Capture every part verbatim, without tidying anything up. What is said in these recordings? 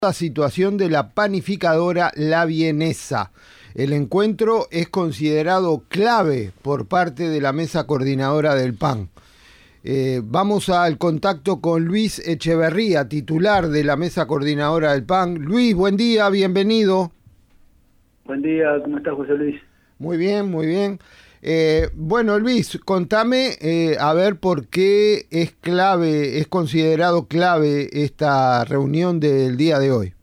La situación de la panificadora La Vienesa. El encuentro es considerado clave por parte de la mesa coordinadora del P A N. Eh, vamos al contacto con Luis Echeverría, titular de la mesa coordinadora del P A N. Luis, buen día, bienvenido. Buen día, ¿cómo estás, José Luis? Muy bien, muy bien. Eh, bueno, Luis, contame eh, a ver por qué es clave, es considerado clave esta reunión del día de hoy.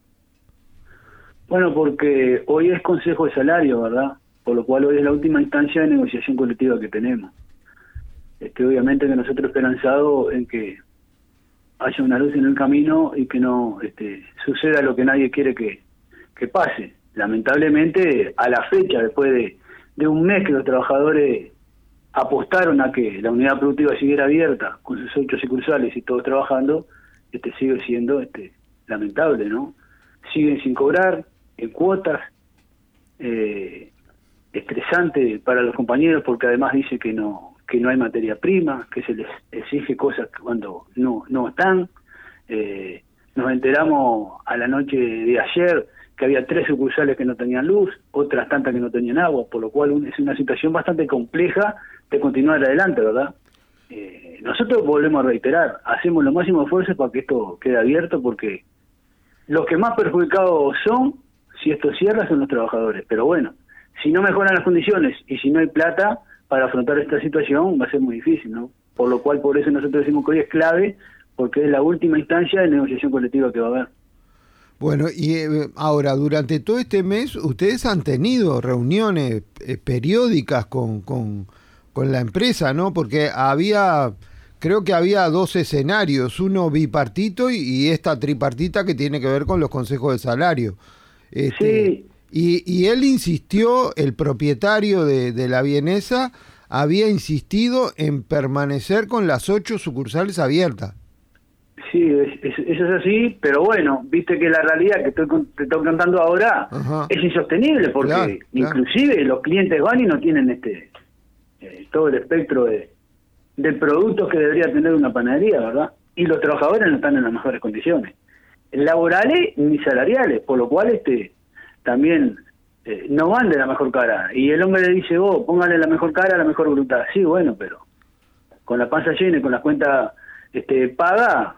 Bueno, porque hoy es Consejo de Salario, ¿verdad? Por lo cual hoy es la última instancia de negociación colectiva que tenemos. Este, obviamente que nosotros esperanzados en que haya una luz en el camino y que no este, suceda lo que nadie quiere que, que pase. Lamentablemente, a la fecha, después de de un mes que los trabajadores apostaron a que la unidad productiva siguiera abierta con sus ocho sucursales y todos trabajando, este sigue siendo este lamentable, ¿no? Siguen sin cobrar en cuotas, eh, estresante para los compañeros porque además dice que no que no hay materia prima, que se les exige cosas cuando no no están. Eh, nos enteramos a la noche de ayer que había tres sucursales que no tenían luz, otras tantas que no tenían agua, por lo cual es una situación bastante compleja de continuar adelante, ¿verdad? Eh, nosotros volvemos a reiterar, hacemos lo máximo esfuerzo para que esto quede abierto, porque los que más perjudicados son, si esto cierra, son los trabajadores. Pero bueno, si no mejoran las condiciones y si no hay plata para afrontar esta situación, va a ser muy difícil, ¿no? Por lo cual, por eso nosotros decimos que hoy es clave, porque es la última instancia de negociación colectiva que va a haber. Bueno, y eh, ahora, durante todo este mes, ustedes han tenido reuniones eh, periódicas con, con, con la empresa, ¿no? Porque había, creo que había dos escenarios, uno bipartito y, y esta tripartita que tiene que ver con los consejos de salario. Este, sí. Y, y él insistió, el propietario de, de La Vienesa, había insistido en permanecer con las ocho sucursales abiertas. Sí, es, es, eso es así, pero bueno, viste que la realidad que estoy, te estoy contando ahora Ajá. es insostenible, porque claro, inclusive claro. los clientes van y no tienen este eh, todo el espectro de, de productos que debería tener una panadería, ¿verdad? Y los trabajadores no están en las mejores condiciones, laborales ni salariales, por lo cual este también eh, no van de la mejor cara. Y el hombre le dice, vos, póngale la mejor cara a la mejor voluntad. Sí, bueno, pero con la panza llena y con las cuentas este, paga,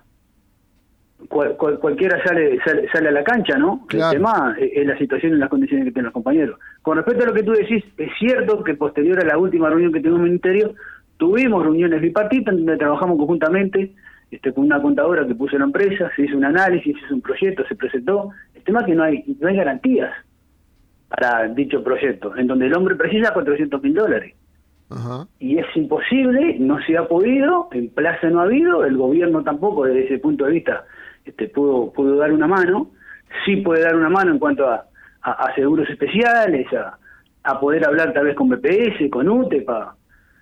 Cual, cual, cualquiera sale, sale sale a la cancha, ¿no? Claro. El tema es, es la situación y las condiciones que tienen los compañeros. Con respecto a lo que tú decís, es cierto que posterior a la última reunión que tuvimos en el Ministerio, tuvimos reuniones bipartitas donde trabajamos conjuntamente este, con una contadora que puso la empresa, se hizo un análisis, se hizo un proyecto, se presentó. El tema es que no hay no hay garantías para dicho proyecto, en donde el hombre precisa cuatrocientos mil dólares. Ajá. Y es imposible, no se ha podido, en plaza no ha habido, el gobierno tampoco desde ese punto de vista este pudo pudo dar una mano, sí puede dar una mano en cuanto a, a, a seguros especiales, a, a poder hablar tal vez con B P S, con U T E para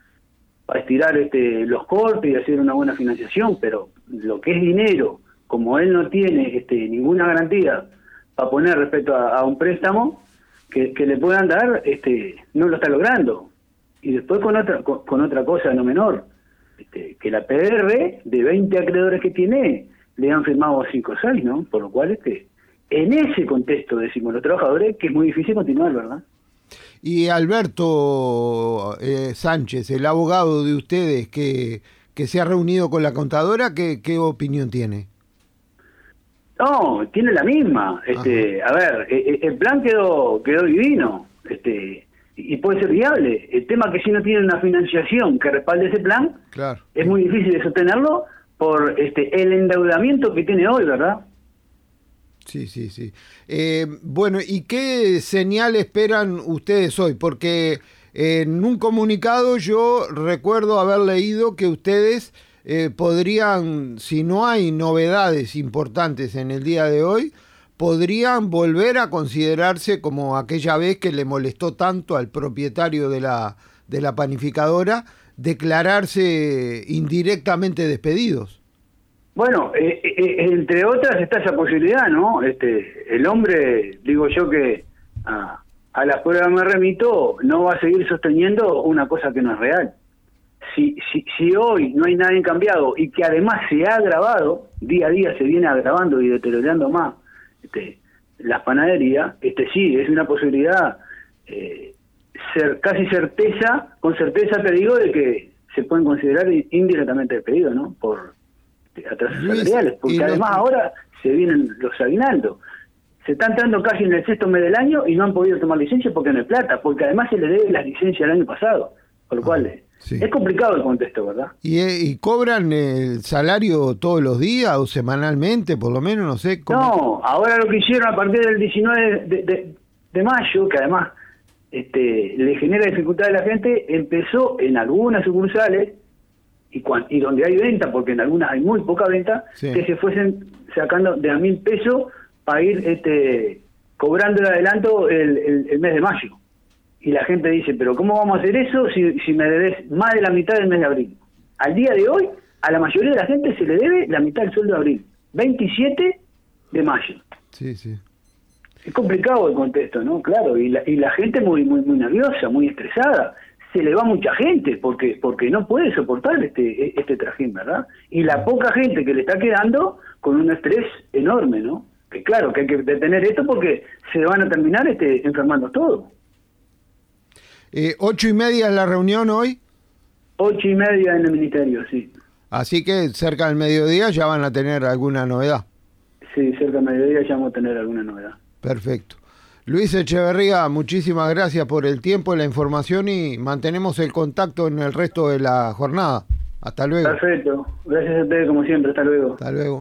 pa estirar este los cortes y hacer una buena financiación, pero lo que es dinero, como él no tiene este ninguna garantía para poner respecto a, a un préstamo que, que le puedan dar, este no lo está logrando. Y después con otra con, con otra cosa no menor, este, que la P R de veinte acreedores que tiene le han firmado cinco o seis, ¿no? Por lo cual, este, en ese contexto decimos los trabajadores que es muy difícil continuar, ¿verdad? Y Alberto eh, Sánchez, el abogado de ustedes que, que se ha reunido con la contadora, ¿qué, qué opinión tiene? No, tiene la misma. Este, a ver, el, el plan quedó quedó divino, este, y puede ser viable. El tema es que si no tiene una financiación que respalde ese plan, claro, es muy difícil de sostenerlo por este el endeudamiento que tiene hoy, ¿verdad? Sí, sí, sí. Eh, bueno, ¿y qué señal esperan ustedes hoy? Porque en un comunicado yo recuerdo haber leído que ustedes eh, podrían, si no hay novedades importantes en el día de hoy, podrían volver a considerarse como aquella vez que le molestó tanto al propietario de la, de la panificadora, declararse indirectamente despedidos. Bueno, eh, eh, entre otras está esa posibilidad, ¿no? Este, el hombre, digo yo que a, a la prueba me remito, no va a seguir sosteniendo una cosa que no es real. Si, si, si hoy no hay nadie cambiado y que además se ha agravado, día a día se viene agravando y deteriorando más este, las panaderías, este sí, es una posibilidad eh, ser casi certeza, con certeza te digo, de que se pueden considerar indirectamente despedidos, ¿no? Por atrasos salariales, porque además los... ahora se vienen los aguinaldos. Se están entrando casi en el sexto mes del año y no han podido tomar licencia porque no hay plata, porque además se le debe las licencias del año pasado, por lo ah, cual sí. Es complicado el contexto, ¿verdad? ¿Y, ¿Y cobran el salario todos los días o semanalmente, por lo menos? No sé cómo. No, ahora lo que hicieron a partir del diecinueve de, de, de mayo, que además este, le genera dificultad a la gente, empezó en algunas sucursales, y, cuan, y donde hay venta, porque en algunas hay muy poca venta, sí. que se fuesen sacando de a mil pesos para ir este, cobrando el adelanto el, el, el mes de mayo. Y la gente dice, pero ¿cómo vamos a hacer eso si, si me debes más de la mitad del mes de abril? Al día de hoy, a la mayoría de la gente se le debe la mitad del sueldo de abril, veintisiete de mayo. Sí, sí. Es complicado el contexto, ¿no? Claro, y la, y la gente muy muy muy nerviosa, muy estresada. Se le va mucha gente porque porque no puede soportar este este trajín, ¿verdad? Y la poca gente que le está quedando con un estrés enorme, ¿no? Que claro, que hay que detener esto porque se van a terminar este enfermando todos. Eh, ¿Ocho y media es la reunión hoy? Ocho y media en el ministerio, sí. Así que cerca del mediodía ya van a tener alguna novedad. Sí, cerca del mediodía ya vamos a tener alguna novedad. Perfecto. Luis Echeverría, muchísimas gracias por el tiempo y la información y mantenemos el contacto en el resto de la jornada. Hasta luego. Perfecto. Gracias a ustedes como siempre. Hasta luego. Hasta luego.